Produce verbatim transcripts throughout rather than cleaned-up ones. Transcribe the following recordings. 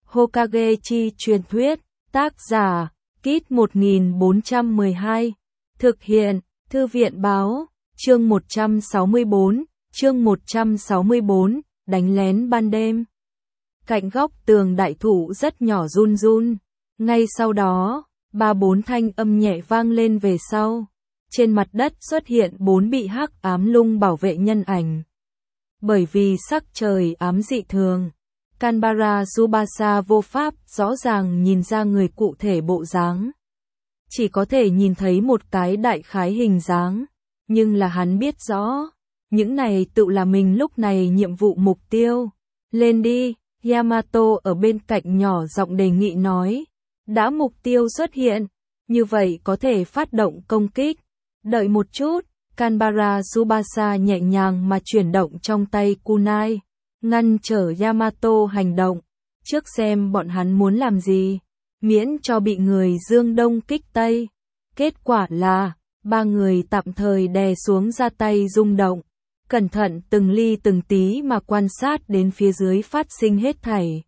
Hokage chi truyền thuyết, tác giả, Kit một nghìn bốn trăm mười hai, thực hiện, Thư viện báo, chương một trăm sáu mươi bốn, chương một trăm sáu mươi bốn, đánh lén ban đêm. Cạnh góc tường đại thụ rất nhỏ run run, ngay sau đó, ba bốn thanh âm nhẹ vang lên về sau. Trên mặt đất xuất hiện bốn bị hắc ám lung bảo vệ nhân ảnh. Bởi vì sắc trời ám dị thường, Kanbara Tsubasa vô pháp rõ ràng nhìn ra người cụ thể bộ dáng. Chỉ có thể nhìn thấy một cái đại khái hình dáng, nhưng là hắn biết rõ, những này tự là mình lúc này nhiệm vụ mục tiêu. Lên đi, Yamato ở bên cạnh nhỏ giọng đề nghị nói, đã mục tiêu xuất hiện, như vậy có thể phát động công kích. Đợi một chút, Kanbara Tsubasa nhẹ nhàng mà chuyển động trong tay kunai, ngăn trở Yamato hành động, trước xem bọn hắn muốn làm gì, miễn cho bị người dương đông kích tây. Kết quả là, ba người tạm thời đè xuống ra tay rung động, cẩn thận từng ly từng tí mà quan sát đến phía dưới phát sinh hết thảy.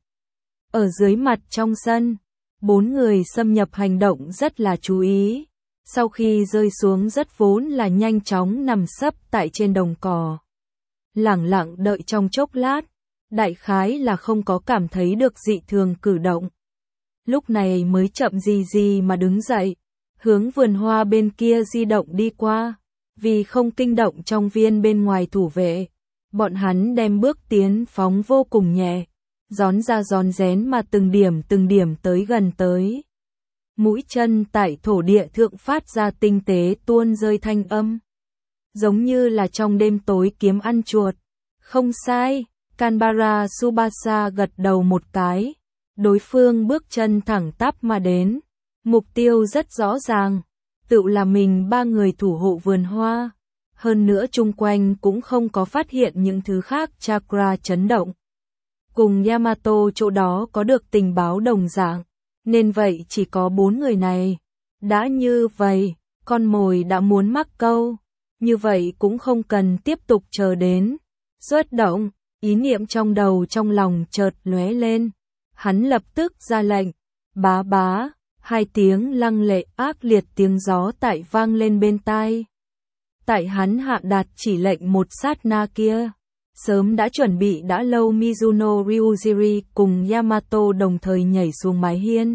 Ở dưới mặt trong sân, bốn người xâm nhập hành động rất là chú ý. Sau khi rơi xuống rất vốn là nhanh chóng nằm sấp tại trên đồng cỏ. Lẳng lặng đợi trong chốc lát, đại khái là không có cảm thấy được dị thường cử động. Lúc này mới chậm gì gì mà đứng dậy, hướng vườn hoa bên kia di động đi qua. Vì không kinh động trong viên bên ngoài thủ vệ, bọn hắn đem bước tiến phóng vô cùng nhẹ, rón ra rón rén mà từng điểm từng điểm tới gần tới. Mũi chân tại thổ địa thượng phát ra tinh tế tuôn rơi thanh âm. Giống như là trong đêm tối kiếm ăn chuột. Không sai, Kanbara Tsubasa gật đầu một cái. Đối phương bước chân thẳng tắp mà đến. Mục tiêu rất rõ ràng. Tự là mình ba người thủ hộ vườn hoa. Hơn nữa chung quanh cũng không có phát hiện những thứ khác chakra chấn động. Cùng Yamato chỗ đó có được tình báo đồng dạng. Nên vậy chỉ có bốn người này. Đã như vậy, con mồi đã muốn mắc câu. Như vậy cũng không cần tiếp tục chờ đến. Xuất động, ý niệm trong đầu trong lòng chợt lóe lên. Hắn lập tức ra lệnh. Bá bá, hai tiếng lăng lệ ác liệt tiếng gió tại vang lên bên tai. Tại hắn hạ đạt chỉ lệnh một sát na kia. Sớm đã chuẩn bị đã lâu Mizuno Ryujiri cùng Yamato đồng thời nhảy xuống mái hiên.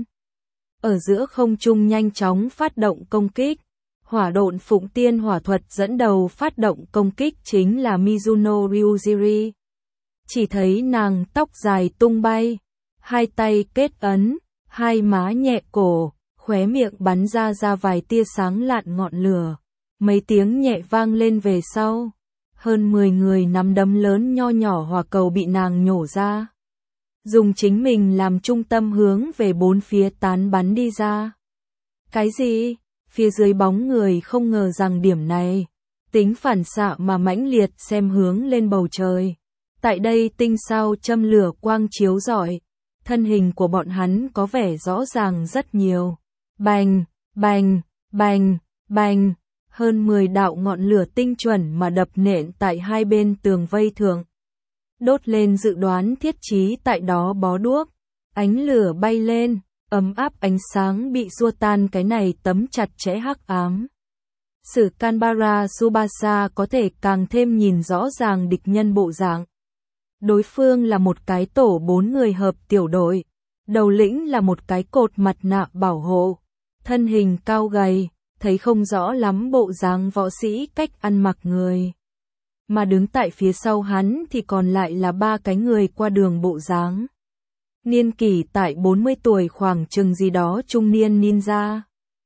Ở giữa không trung nhanh chóng phát động công kích. Hỏa độn phụng tiên hỏa thuật dẫn đầu phát động công kích chính là Mizuno Ryujiri. Chỉ thấy nàng tóc dài tung bay, hai tay kết ấn, hai má nhẹ cổ, khóe miệng bắn ra ra vài tia sáng lạn ngọn lửa. Mấy tiếng nhẹ vang lên về sau. Hơn mười người nắm đấm lớn nho nhỏ hỏa cầu bị nàng nhổ ra. Dùng chính mình làm trung tâm hướng về bốn phía tán bắn đi ra. Cái gì? Phía dưới bóng người không ngờ rằng điểm này. Tính phản xạ mà mãnh liệt xem hướng lên bầu trời. Tại đây tinh sao châm lửa quang chiếu rọi. Thân hình của bọn hắn có vẻ rõ ràng rất nhiều. Bành, bành, bành, bành. Hơn mười đạo ngọn lửa tinh chuẩn mà đập nện tại hai bên tường vây thượng. Đốt lên dự đoán thiết trí tại đó bó đuốc. Ánh lửa bay lên, ấm áp ánh sáng bị xua tan cái này tấm chặt chẽ hắc ám. Sử Kanbara Tsubasa có thể càng thêm nhìn rõ ràng địch nhân bộ dạng. Đối phương là một cái tổ bốn người hợp tiểu đội. Đầu lĩnh là một cái cột mặt nạ bảo hộ. Thân hình cao gầy. Thấy không rõ lắm bộ dáng võ sĩ cách ăn mặc người. Mà đứng tại phía sau hắn thì còn lại là ba cái người qua đường bộ dáng. Niên kỷ tại bốn mươi tuổi khoảng chừng gì đó trung niên ninja.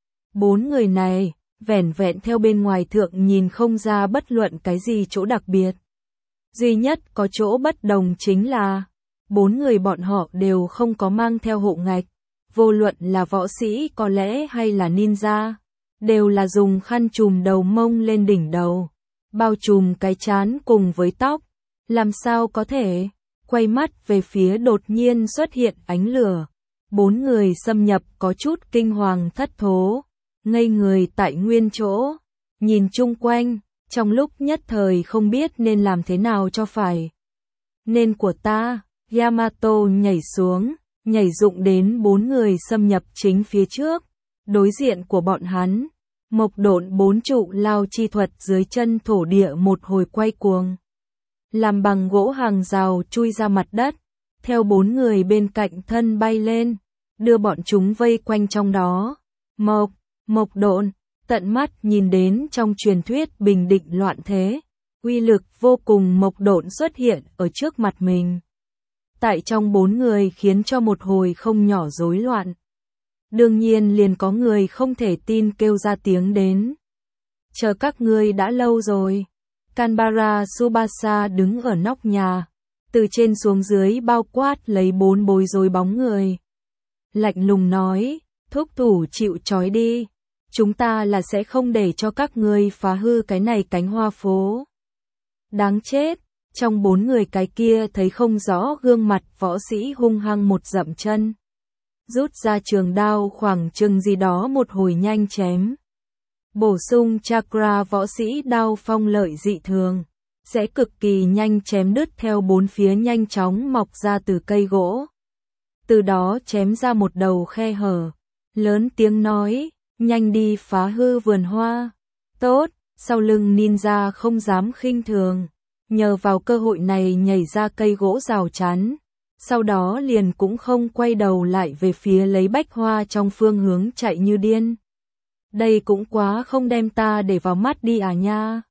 Bốn người này, vẻn vẹn theo bên ngoài thượng nhìn không ra bất luận cái gì chỗ đặc biệt. Duy nhất có chỗ bất đồng chính là, bốn người bọn họ đều không có mang theo hộ ngạch. Vô luận là võ sĩ có lẽ hay là ninja. Đều là dùng khăn trùm đầu mông lên đỉnh đầu, bao trùm cái trán cùng với tóc, làm sao có thể, quay mắt về phía đột nhiên xuất hiện ánh lửa. Bốn người xâm nhập có chút kinh hoàng thất thố, ngây người tại nguyên chỗ, nhìn chung quanh, trong lúc nhất thời không biết nên làm thế nào cho phải. Nên của ta, Yamato nhảy xuống, nhảy dụng đến bốn người xâm nhập chính phía trước, đối diện của bọn hắn. Mộc độn bốn trụ lao chi thuật dưới chân thổ địa một hồi quay cuồng. Làm bằng gỗ hàng rào chui ra mặt đất, theo bốn người bên cạnh thân bay lên, đưa bọn chúng vây quanh trong đó. Mộc, Mộc độn, tận mắt nhìn đến trong truyền thuyết bình định loạn thế, uy lực vô cùng Mộc độn xuất hiện ở trước mặt mình. Tại trong bốn người khiến cho một hồi không nhỏ rối loạn. Đương nhiên liền có người không thể tin kêu ra tiếng đến. Chờ các ngươi đã lâu rồi. Canberra Tsubasa đứng ở nóc nhà, từ trên xuống dưới bao quát lấy bốn bối rối bóng người. Lạnh lùng nói, thúc thủ chịu trói đi, chúng ta là sẽ không để cho các ngươi phá hư cái này cánh hoa phố. Đáng chết, trong bốn người cái kia thấy không rõ gương mặt võ sĩ hung hăng một dậm chân. Rút ra trường đao khoảng chừng gì đó một hồi nhanh chém. Bổ sung chakra võ sĩ đao phong lợi dị thường, sẽ cực kỳ nhanh chém đứt theo bốn phía nhanh chóng mọc ra từ cây gỗ. Từ đó chém ra một đầu khe hở, lớn tiếng nói, nhanh đi phá hư vườn hoa. Tốt, sau lưng ninja không dám khinh thường, nhờ vào cơ hội này nhảy ra cây gỗ rào chắn. Sau đó liền cũng không quay đầu lại về phía lấy bách hoa trong phương hướng chạy như điên. Đây cũng quá không đem ta để vào mắt đi à nha.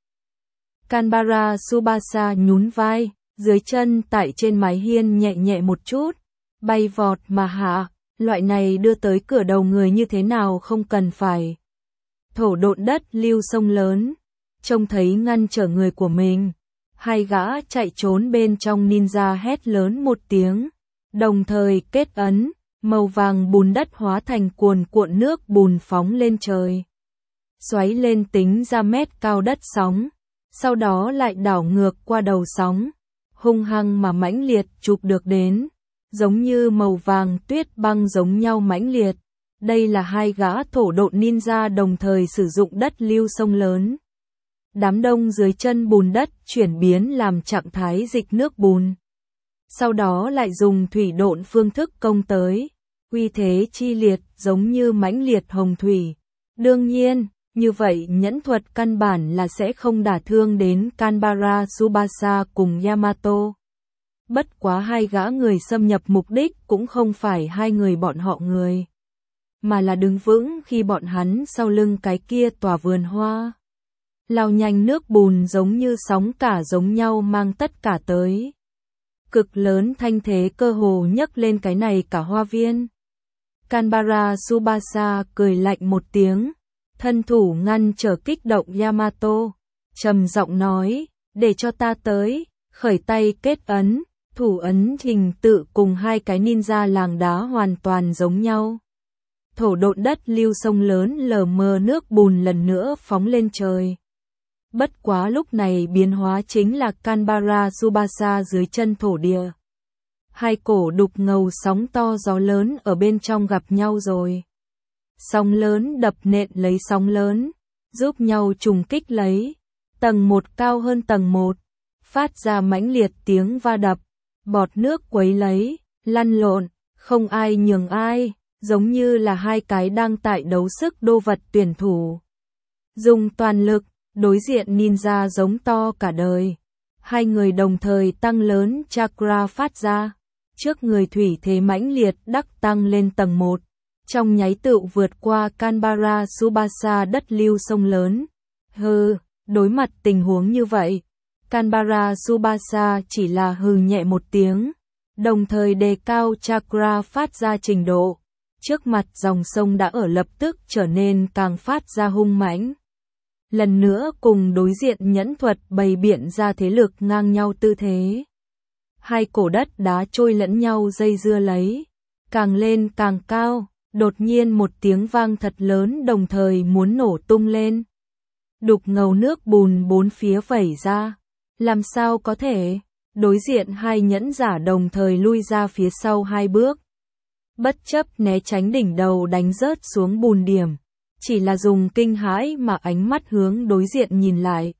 Canberra Tsubasa nhún vai, dưới chân tại trên mái hiên nhẹ nhẹ một chút, bay vọt mà hạ, loại này đưa tới cửa đầu người như thế nào không cần phải. Thổ độn đất lưu sông lớn, trông thấy ngăn trở người của mình. Hai gã chạy trốn bên trong ninja hét lớn một tiếng, đồng thời kết ấn, màu vàng bùn đất hóa thành cuồn cuộn nước bùn phóng lên trời. Xoáy lên tính ra mét cao đất sóng, sau đó lại đảo ngược qua đầu sóng, hung hăng mà mãnh liệt chụp được đến, giống như màu vàng tuyết băng giống nhau mãnh liệt. Đây là hai gã thổ độn ninja đồng thời sử dụng đất lưu sông lớn. Đám đông dưới chân bùn đất chuyển biến làm trạng thái dịch nước bùn. Sau đó lại dùng thủy độn phương thức công tới, uy thế chi liệt giống như mãnh liệt hồng thủy. Đương nhiên, như vậy nhẫn thuật căn bản là sẽ không đả thương đến Canberra Tsubasa cùng Yamato. Bất quá hai gã người xâm nhập mục đích cũng không phải hai người bọn họ người, mà là đứng vững khi bọn hắn sau lưng cái kia tòa vườn hoa. Lao nhanh nước bùn giống như sóng cả giống nhau mang tất cả tới. Cực lớn thanh thế cơ hồ nhấc lên cái này cả hoa viên. Canberra Tsubasa cười lạnh một tiếng, thân thủ ngăn trở kích động Yamato, trầm giọng nói, để cho ta tới, khởi tay kết ấn, thủ ấn hình tự cùng hai cái ninja làng đá hoàn toàn giống nhau. Thổ độn đất lưu sông lớn lờ mờ nước bùn lần nữa phóng lên trời. Bất quá lúc này biến hóa chính là Canberra Tsubasa dưới chân thổ địa. Hai cổ đục ngầu sóng to gió lớn ở bên trong gặp nhau rồi. Sóng lớn đập nện lấy sóng lớn, giúp nhau trùng kích lấy. Tầng một cao hơn tầng một, phát ra mãnh liệt tiếng va đập, bọt nước quấy lấy, lăn lộn, không ai nhường ai, giống như là hai cái đang tại đấu sức đô vật tuyển thủ. Dùng toàn lực, đối diện ninja giống to cả đời. Hai người đồng thời tăng lớn chakra phát ra. Trước người thủy thế mãnh liệt đắc tăng lên tầng một. Trong nháy tự vượt qua Canberra Tsubasa đất lưu sông lớn. Hừ, đối mặt tình huống như vậy, Canberra Tsubasa chỉ là hừ nhẹ một tiếng, đồng thời đề cao chakra phát ra trình độ. Trước mặt dòng sông đã ở lập tức trở nên càng phát ra hung mãnh. Lần nữa cùng đối diện nhẫn thuật bày biện ra thế lực ngang nhau tư thế. Hai cổ đất đá trôi lẫn nhau dây dưa lấy, càng lên càng cao, đột nhiên một tiếng vang thật lớn đồng thời muốn nổ tung lên. Đục ngầu nước bùn bốn phía vẩy ra, làm sao có thể, đối diện hai nhẫn giả đồng thời lui ra phía sau hai bước. Bất chấp né tránh đỉnh đầu đánh rớt xuống bùn điểm. Chỉ là dùng kinh hãi mà ánh mắt hướng đối diện nhìn lại.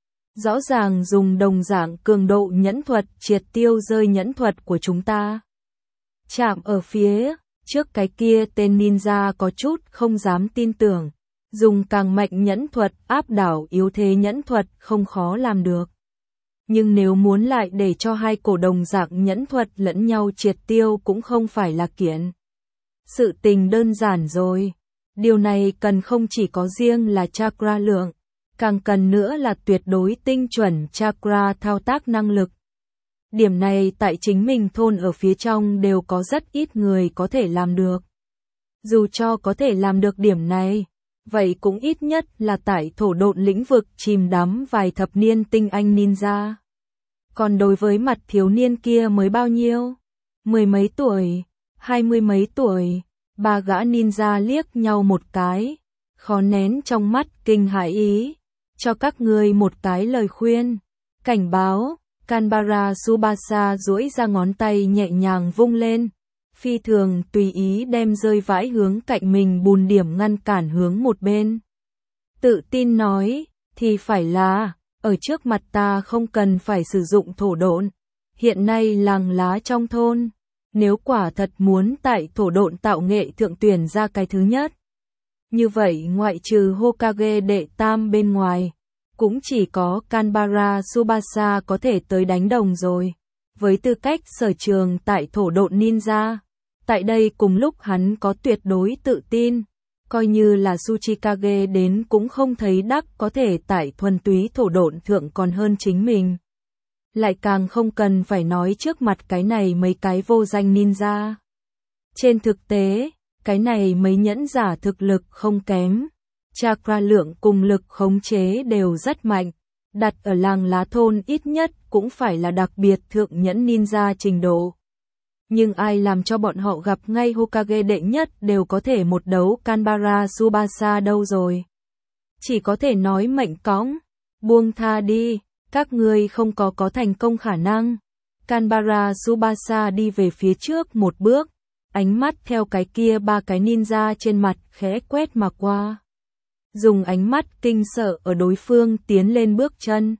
Rõ ràng dùng đồng dạng cường độ nhẫn thuật triệt tiêu rơi nhẫn thuật của chúng ta. Chạm ở phía trước cái kia tên ninja có chút không dám tin tưởng, dùng càng mạnh nhẫn thuật áp đảo yếu thế nhẫn thuật không khó làm được. Nhưng nếu muốn lại để cho hai cổ đồng dạng nhẫn thuật lẫn nhau triệt tiêu cũng không phải là kiện sự tình đơn giản rồi. Điều này cần không chỉ có riêng là chakra lượng, càng cần nữa là tuyệt đối tinh chuẩn chakra thao tác năng lực. Điểm này tại chính mình thôn ở phía trong đều có rất ít người có thể làm được. Dù cho có thể làm được điểm này, vậy cũng ít nhất là tại thổ độn lĩnh vực chìm đắm vài thập niên tinh anh ninja. Còn đối với mặt thiếu niên kia mới bao nhiêu? Mười mấy tuổi, hai mươi mấy tuổi, ba gã ninja liếc nhau một cái, khó nén trong mắt kinh hãi ý. Cho các ngươi một cái lời khuyên, cảnh báo. Kanbara Tsubasa duỗi ra ngón tay nhẹ nhàng vung lên, phi thường tùy ý đem rơi vãi hướng cạnh mình bùn điểm ngăn cản hướng một bên. Tự tin nói, thì phải là, ở trước mặt ta không cần phải sử dụng thổ độn, hiện nay làng lá trong thôn, nếu quả thật muốn tại thổ độn tạo nghệ thượng tuyển ra cái thứ nhất. Như vậy ngoại trừ Hokage đệ tam bên ngoài, cũng chỉ có Kanbara Tsubasa có thể tới đánh đồng rồi. Với tư cách sở trường tại thổ độn ninja, tại đây cùng lúc hắn có tuyệt đối tự tin, coi như là Tsuchikage đến cũng không thấy đắc có thể tại thuần túy thổ độn thượng còn hơn chính mình. Lại càng không cần phải nói trước mặt cái này mấy cái vô danh ninja. Trên thực tế, cái này mấy nhẫn giả thực lực không kém. Chakra lượng cùng lực khống chế đều rất mạnh, đặt ở làng lá thôn ít nhất cũng phải là đặc biệt thượng nhẫn ninja trình độ. Nhưng ai làm cho bọn họ gặp ngay Hokage đệ nhất đều có thể một đấu Kanbara Tsubasa đâu rồi. Chỉ có thể nói mệnh cõng, buông tha đi, các ngươi không có có thành công khả năng. Kanbara Tsubasa đi về phía trước một bước, ánh mắt theo cái kia ba cái ninja trên mặt khẽ quét mà qua. Dùng ánh mắt kinh sợ ở đối phương tiến lên bước chân.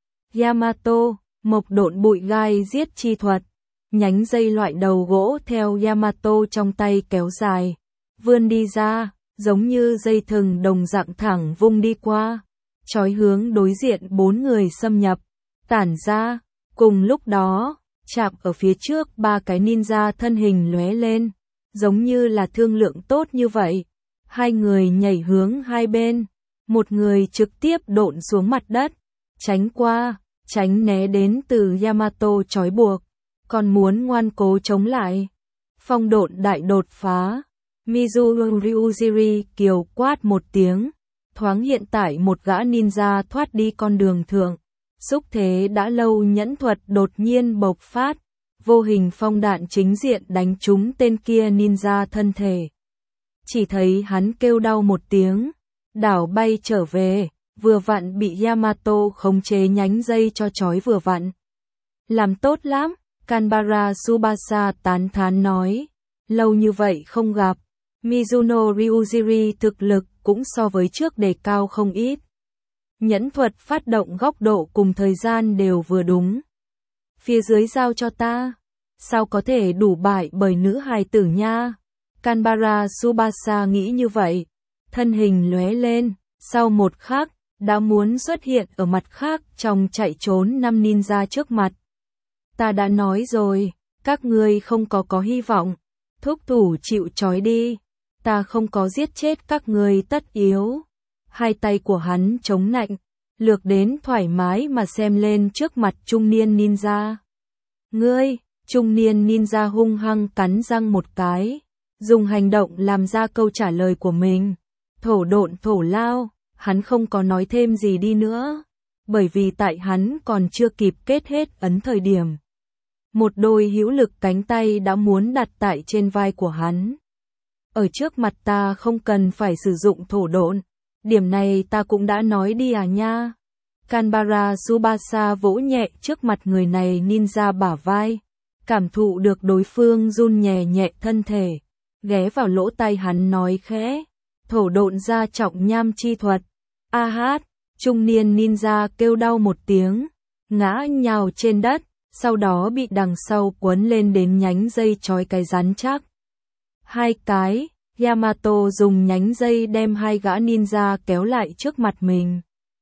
Yamato, mộc độn bụi gai giết chi thuật, nhánh dây loại đầu gỗ theo Yamato trong tay kéo dài, vươn đi ra, giống như dây thừng đồng dạng thẳng vung đi qua, chói hướng đối diện bốn người xâm nhập, tản ra, cùng lúc đó, chạm ở phía trước ba cái ninja thân hình lóe lên, giống như là thương lượng tốt như vậy. Hai người nhảy hướng hai bên, một người trực tiếp độn xuống mặt đất, tránh qua, tránh né đến từ Yamato trói buộc, còn muốn ngoan cố chống lại. Phong độn đại đột phá, Mizu Ryujiri kiều quát một tiếng, thoáng hiện tại một gã ninja thoát đi con đường thượng, xúc thế đã lâu nhẫn thuật đột nhiên bộc phát, vô hình phong đạn chính diện đánh trúng tên kia ninja thân thể. Chỉ thấy hắn kêu đau một tiếng, đảo bay trở về, vừa vặn bị Yamato khống chế nhánh dây cho trói vừa vặn. Làm tốt lắm, Kanbara Tsubasa tán thán nói, lâu như vậy không gặp, Mizuno Ryujiri thực lực cũng so với trước đề cao không ít. Nhẫn thuật phát động góc độ cùng thời gian đều vừa đúng. Phía dưới giao cho ta, sao có thể đủ bại bởi nữ hài tử nha. Kanbara Tsubasa nghĩ như vậy, thân hình lóe lên, sau một khắc, đã muốn xuất hiện ở mặt khác trong chạy trốn năm ninja trước mặt. Ta đã nói rồi, các ngươi không có có hy vọng, thúc thủ chịu trói đi, ta không có giết chết các ngươi tất yếu. Hai tay của hắn chống nạnh, lược đến thoải mái mà xem lên trước mặt trung niên ninja. Ngươi, trung niên ninja hung hăng cắn răng một cái, dùng hành động làm ra câu trả lời của mình. Thổ độn thổ lao, hắn không có nói thêm gì đi nữa, bởi vì tại hắn còn chưa kịp kết hết ấn thời điểm. Một đôi hữu lực cánh tay đã muốn đặt tại trên vai của hắn. Ở trước mặt ta không cần phải sử dụng thổ độn, điểm này ta cũng đã nói đi à nha. Kanbara Tsubasa vỗ nhẹ trước mặt người này ninja bả vai, cảm thụ được đối phương run nhẹ nhẹ thân thể, ghé vào lỗ tai hắn nói khẽ, thổ độn ra trọng nham chi thuật. A hát, trung niên ninja kêu đau một tiếng, ngã nhào trên đất, sau đó bị đằng sau quấn lên đến nhánh dây trói cái rắn chắc. Hai cái, Yamato dùng nhánh dây đem hai gã ninja kéo lại trước mặt mình.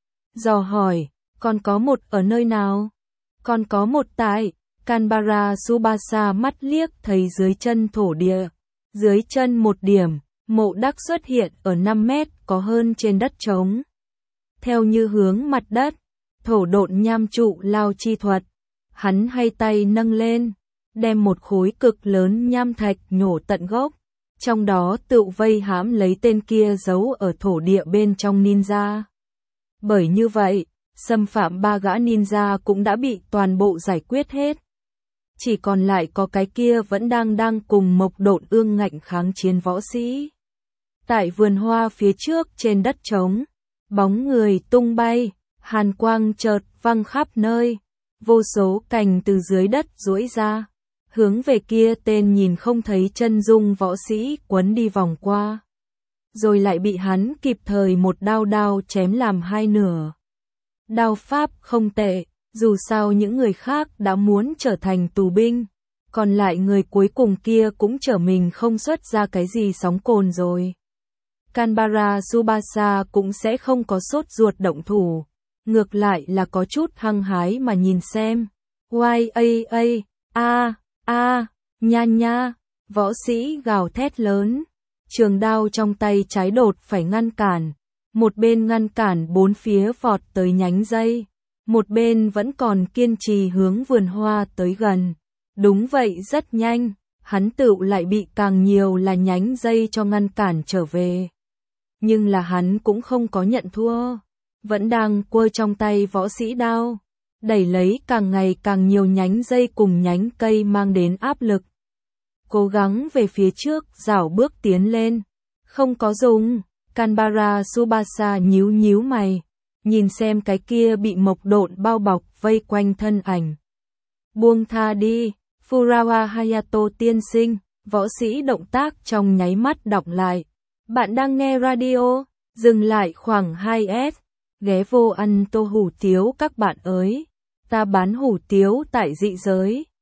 Dò hỏi, còn có một ở nơi nào? Còn có một tại, Kanbara Tsubasa mắt liếc thấy dưới chân thổ địa. Dưới chân một điểm, mộ đắc xuất hiện ở năm mét có hơn trên đất trống. Theo như hướng mặt đất, thổ độn nham trụ lao chi thuật. Hắn hay tay nâng lên, đem một khối cực lớn nham thạch nhổ tận gốc. Trong đó tự vây hãm lấy tên kia giấu ở thổ địa bên trong ninja. Bởi như vậy, xâm phạm ba gã ninja cũng đã bị toàn bộ giải quyết hết. Chỉ còn lại có cái kia vẫn đang đang cùng Mộc Độn ương ngạnh kháng chiến võ sĩ. Tại vườn hoa phía trước trên đất trống, bóng người tung bay, hàn quang chợt văng khắp nơi, vô số cành từ dưới đất duỗi ra, hướng về kia tên nhìn không thấy chân dung võ sĩ quấn đi vòng qua. Rồi lại bị hắn kịp thời một đao đao chém làm hai nửa. Đao pháp không tệ, dù sao những người khác đã muốn trở thành tù binh, còn lại người cuối cùng kia cũng trở mình không xuất ra cái gì sóng cồn rồi. Kanbara Tsubasa cũng sẽ không có sốt ruột động thủ, ngược lại là có chút hăng hái mà nhìn xem. Oai a a, a, a, nha nha, võ sĩ gào thét lớn, trường đao trong tay trái đột phải ngăn cản, một bên ngăn cản bốn phía vọt tới nhánh dây, một bên vẫn còn kiên trì hướng vườn hoa tới gần. Đúng vậy, rất nhanh, hắn tự lại bị càng nhiều là nhánh dây cho ngăn cản trở về. Nhưng là hắn cũng không có nhận thua, vẫn đang quơ trong tay võ sĩ đao, đẩy lấy càng ngày càng nhiều nhánh dây cùng nhánh cây mang đến áp lực. Cố gắng về phía trước, rảo bước tiến lên. Không có dùng, Kanbara Tsubasa nhíu nhíu mày, nhìn xem cái kia bị Mộc Độn bao bọc vây quanh thân ảnh. Buông tha đi, Furawa Hayato tiên sinh, võ sĩ động tác trong nháy mắt đọc lại. Bạn đang nghe radio, dừng lại khoảng hai S, ghé vô ăn tô hủ tiếu các bạn ơi. Ta bán hủ tiếu tại dị giới.